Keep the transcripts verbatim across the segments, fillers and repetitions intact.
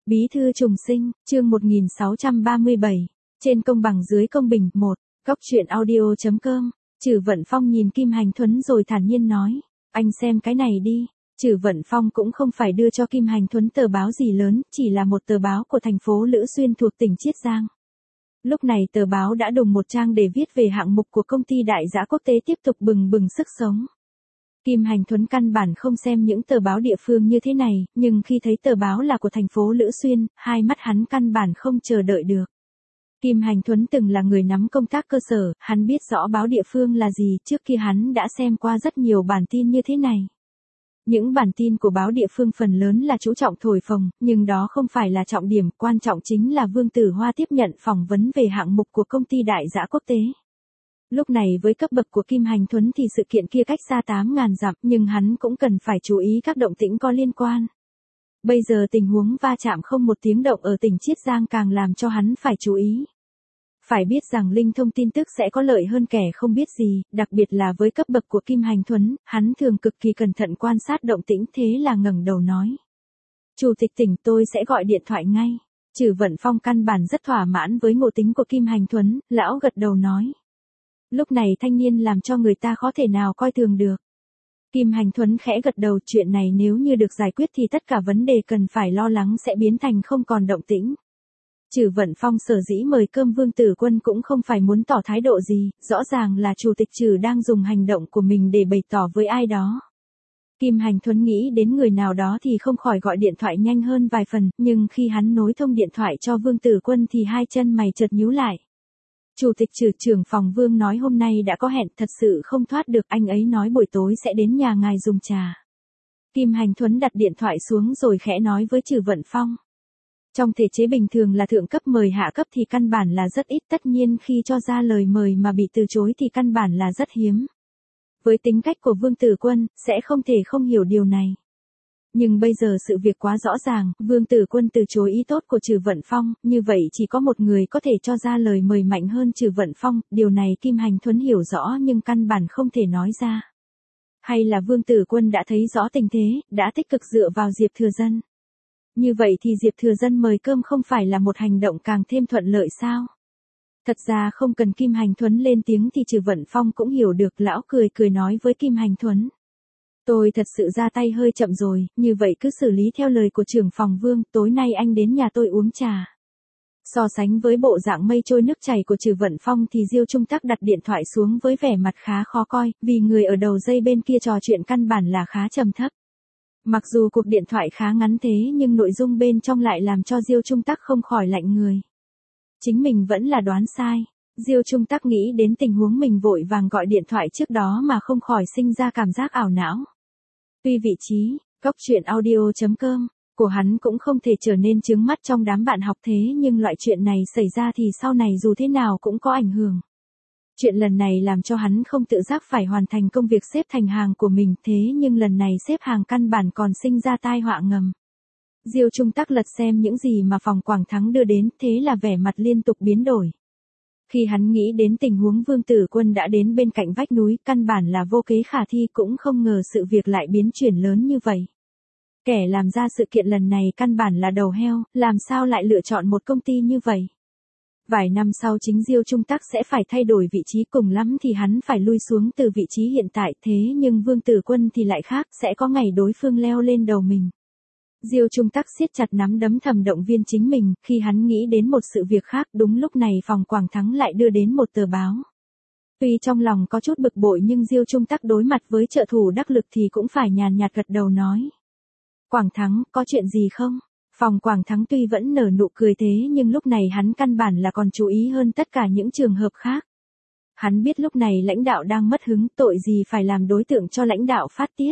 Bí thư trùng sinh, chương một nghìn sáu trăm ba mươi bảy. Trên công bằng dưới công bình, một. Góc truyện audio chấm com. Trử Vận Phong nhìn Kim Hành Thuấn rồi thản nhiên nói. Anh xem cái này đi. Trử Vận Phong cũng không phải đưa cho Kim Hành Thuấn tờ báo gì lớn, chỉ là một tờ báo của thành phố Lữ Xuyên thuộc tỉnh Chiết Giang. Lúc này tờ báo đã đùng một trang để viết về hạng mục của công ty Đại Dã Quốc tế tiếp tục bừng bừng sức sống. Kim Hành Thuấn căn bản không xem những tờ báo địa phương như thế này, nhưng khi thấy tờ báo là của thành phố Lữ Xuyên, hai mắt hắn căn bản không chờ đợi được. Kim Hành Thuấn từng là người nắm công tác cơ sở, hắn biết rõ báo địa phương là gì, trước kia hắn đã xem qua rất nhiều bản tin như thế này. Những bản tin của báo địa phương phần lớn là chú trọng thổi phồng, nhưng đó không phải là trọng điểm, quan trọng chính là Vương Tử Hoa tiếp nhận phỏng vấn về hạng mục của công ty Đại Dã Quốc tế. Lúc này với cấp bậc của Kim Hành Thuấn thì sự kiện kia cách xa tám ngàn dặm, nhưng hắn cũng cần phải chú ý các động tĩnh có liên quan. Bây giờ tình huống va chạm không một tiếng động ở tỉnh Chiết Giang càng làm cho hắn phải chú ý. Phải biết rằng linh thông tin tức sẽ có lợi hơn kẻ không biết gì, đặc biệt là với cấp bậc của Kim Hành Thuấn, hắn thường cực kỳ cẩn thận quan sát động tĩnh, thế là ngẩng đầu nói. Chủ tịch tỉnh, tôi sẽ gọi điện thoại ngay. Trử Vận Phong căn bản rất thỏa mãn với ngộ tính của Kim Hành Thuấn, lão gật đầu nói. Lúc này thanh niên làm cho người ta khó thể nào coi thường được. Kim Hành Thuấn khẽ gật đầu, chuyện này nếu như được giải quyết thì tất cả vấn đề cần phải lo lắng sẽ biến thành không còn động tĩnh. Trử Vận Phong sở dĩ mời cơm Vương Tử Quân cũng không phải muốn tỏ thái độ gì, rõ ràng là chủ tịch Trử đang dùng hành động của mình để bày tỏ với ai đó. Kim Hành Thuấn nghĩ đến người nào đó thì không khỏi gọi điện thoại nhanh hơn vài phần, nhưng khi hắn nối thông điện thoại cho Vương Tử Quân thì hai chân mày chợt nhíu lại. Chủ tịch Trử, trưởng phòng Vương nói hôm nay đã có hẹn, thật sự không thoát được, anh ấy nói buổi tối sẽ đến nhà ngài dùng trà. Kim Hành Thuấn đặt điện thoại xuống rồi khẽ nói với Trử Vận Phong. Trong thể chế bình thường là thượng cấp mời hạ cấp thì căn bản là rất ít, tất nhiên khi cho ra lời mời mà bị từ chối thì căn bản là rất hiếm. Với tính cách của Vương Tử Quân, sẽ không thể không hiểu điều này. Nhưng bây giờ sự việc quá rõ ràng, Vương Tử Quân từ chối ý tốt của Trử Vận Phong, như vậy chỉ có một người có thể cho ra lời mời mạnh hơn Trử Vận Phong, điều này Kim Hành Thuấn hiểu rõ nhưng căn bản không thể nói ra. Hay là Vương Tử Quân đã thấy rõ tình thế, đã tích cực dựa vào Diệp Thừa Dân. Như vậy thì Diệp Thừa Dân mời cơm không phải là một hành động càng thêm thuận lợi sao? Thật ra không cần Kim Hành Thuấn lên tiếng thì Trử Vận Phong cũng hiểu được, lão cười cười nói với Kim Hành Thuấn. Tôi thật sự ra tay hơi chậm rồi, như vậy cứ xử lý theo lời của trưởng phòng Vương, tối nay anh đến nhà tôi uống trà. So sánh với bộ dạng mây trôi nước chảy của Trử Vận Phong thì Diêu Trung Tắc đặt điện thoại xuống với vẻ mặt khá khó coi, vì người ở đầu dây bên kia trò chuyện căn bản là khá trầm thấp. Mặc dù cuộc điện thoại khá ngắn thế nhưng nội dung bên trong lại làm cho Diêu Trung Tắc không khỏi lạnh người. Chính mình vẫn là đoán sai. Diêu Trung Tắc nghĩ đến tình huống mình vội vàng gọi điện thoại trước đó mà không khỏi sinh ra cảm giác ảo não. Tuy vị trí, góc truyện audio chấm com, của hắn cũng không thể trở nên chướng mắt trong đám bạn học thế nhưng loại chuyện này xảy ra thì sau này dù thế nào cũng có ảnh hưởng. Chuyện lần này làm cho hắn không tự giác phải hoàn thành công việc xếp thành hàng của mình, thế nhưng lần này xếp hàng căn bản còn sinh ra tai họa ngầm. Diêu Trung Tắc lật xem những gì mà phòng Quảng Thắng đưa đến, thế là vẻ mặt liên tục biến đổi. Khi hắn nghĩ đến tình huống Vương Tử Quân đã đến bên cạnh vách núi, căn bản là vô kế khả thi, cũng không ngờ sự việc lại biến chuyển lớn như vậy. Kẻ làm ra sự kiện lần này căn bản là đầu heo, làm sao lại lựa chọn một công ty như vậy? Vài năm sau chính Diêu Trung Tắc sẽ phải thay đổi vị trí, cùng lắm thì hắn phải lui xuống từ vị trí hiện tại, thế nhưng Vương Tử Quân thì lại khác, sẽ có ngày đối phương leo lên đầu mình. Diêu Trung Tắc siết chặt nắm đấm thầm động viên chính mình, khi hắn nghĩ đến một sự việc khác, đúng lúc này phòng Quảng Thắng lại đưa đến một tờ báo. Tuy trong lòng có chút bực bội nhưng Diêu Trung Tắc đối mặt với trợ thủ đắc lực thì cũng phải nhàn nhạt gật đầu nói. Quảng Thắng, có chuyện gì không? Phòng Quảng Thắng tuy vẫn nở nụ cười thế nhưng lúc này hắn căn bản là còn chú ý hơn tất cả những trường hợp khác. Hắn biết lúc này lãnh đạo đang mất hứng, tội gì phải làm đối tượng cho lãnh đạo phát tiết.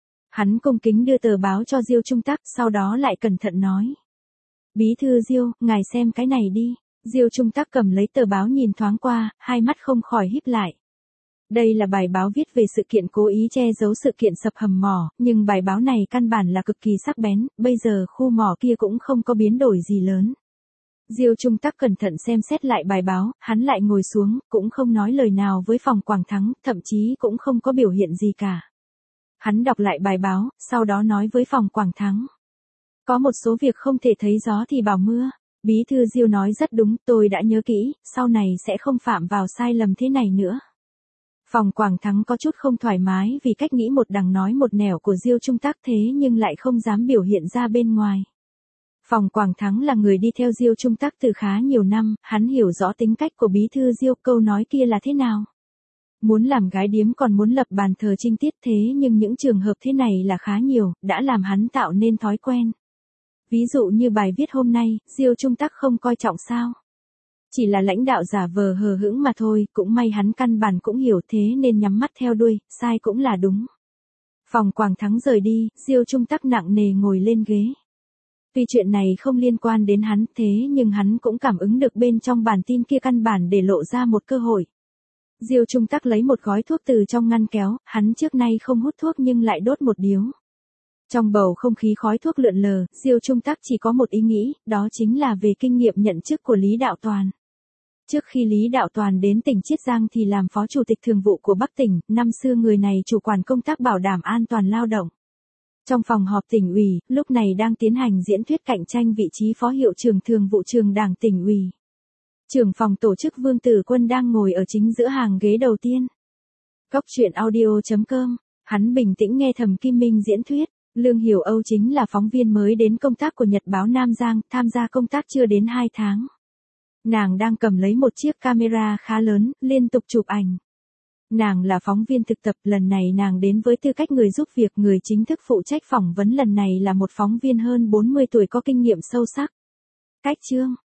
Hắn cung kính đưa tờ báo cho Diêu Trung Tắc, sau đó lại cẩn thận nói. Bí thư Diêu, ngài xem cái này đi. Diêu Trung Tắc cầm lấy tờ báo nhìn thoáng qua, hai mắt không khỏi híp lại. Đây là bài báo viết về sự kiện cố ý che giấu sự kiện sập hầm mỏ, nhưng bài báo này căn bản là cực kỳ sắc bén, bây giờ khu mỏ kia cũng không có biến đổi gì lớn. Diêu Trung Tắc cẩn thận xem xét lại bài báo, hắn lại ngồi xuống, cũng không nói lời nào với phòng Quảng Thắng, thậm chí cũng không có biểu hiện gì cả. Hắn đọc lại bài báo, sau đó nói với phòng Quảng Thắng. Có một số việc không thể thấy gió thì bảo mưa. Bí thư Diêu nói rất đúng, tôi đã nhớ kỹ, sau này sẽ không phạm vào sai lầm thế này nữa. Phòng Quảng Thắng có chút không thoải mái vì cách nghĩ một đằng nói một nẻo của Diêu Trung Tắc thế nhưng lại không dám biểu hiện ra bên ngoài. Phòng Quảng Thắng là người đi theo Diêu Trung Tắc từ khá nhiều năm, hắn hiểu rõ tính cách của bí thư Diêu, câu nói kia là thế nào. Muốn làm gái điếm còn muốn lập bàn thờ trinh tiết thế nhưng những trường hợp thế này là khá nhiều, đã làm hắn tạo nên thói quen. Ví dụ như bài viết hôm nay, Diêu Trung Tắc không coi trọng sao. Chỉ là lãnh đạo giả vờ hờ hững mà thôi, cũng may hắn căn bản cũng hiểu thế nên nhắm mắt theo đuôi, sai cũng là đúng. Phòng Quảng Thắng rời đi, Diêu Trung Tắc nặng nề ngồi lên ghế. Tuy chuyện này không liên quan đến hắn thế nhưng hắn cũng cảm ứng được bên trong bản tin kia căn bản để lộ ra một cơ hội. Diêu Trung Tắc lấy một gói thuốc từ trong ngăn kéo, hắn trước nay không hút thuốc nhưng lại đốt một điếu. Trong bầu không khí khói thuốc lượn lờ, Diêu Trung Tắc chỉ có một ý nghĩ, đó chính là về kinh nghiệm nhận chức của Lý Đạo Toàn. Trước khi Lý Đạo Toàn đến tỉnh Chiết Giang thì làm phó chủ tịch thường vụ của Bắc tỉnh, năm xưa người này chủ quản công tác bảo đảm an toàn lao động. Trong phòng họp tỉnh ủy, lúc này đang tiến hành diễn thuyết cạnh tranh vị trí phó hiệu trưởng thường vụ trường đảng tỉnh ủy. Trưởng phòng tổ chức Vương Tử Quân đang ngồi ở chính giữa hàng ghế đầu tiên. Cóc truyện audio chấm com, hắn bình tĩnh nghe Thẩm Kim Minh diễn thuyết. Lương Hiểu Âu chính là phóng viên mới đến công tác của Nhật báo Nam Giang, tham gia công tác chưa đến hai tháng. Nàng đang cầm lấy một chiếc camera khá lớn, liên tục chụp ảnh. Nàng là phóng viên thực tập, lần này nàng đến với tư cách người giúp việc, người chính thức phụ trách phỏng vấn lần này là một phóng viên hơn bốn mươi tuổi có kinh nghiệm sâu sắc. Cách chương